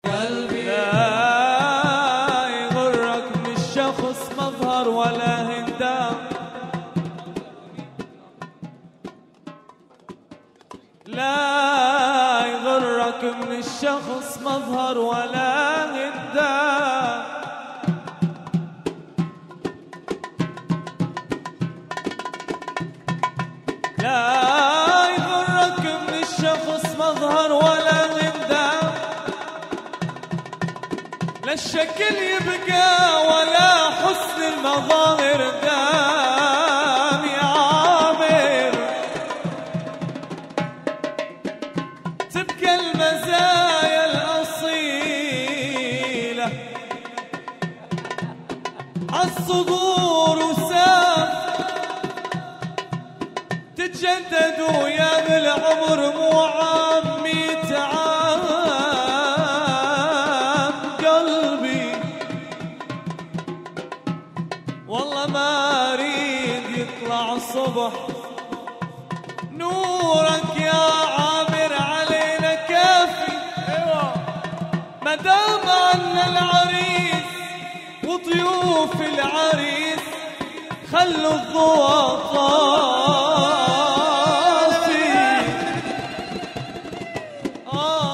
قلبي لا يغرك من الشخص مظهر ولا هندام، لا يغرك من الشخص مظهر ولا هندام، لا يغرك من الشخص مظهر ولا هندام، لا الشكل يبقى ولا حسن المظاهر دام يا عامر، تبقى المزايا الأصيلة عالصدور وسام، تتجدد ويا بالعمر مو عام 100 عام. قلبي والله ما اريد يطلع صبح، نورك يا عامر علينا كافي، ما دام عنا العريس وضيوف العريس خلوا الضوء طافي.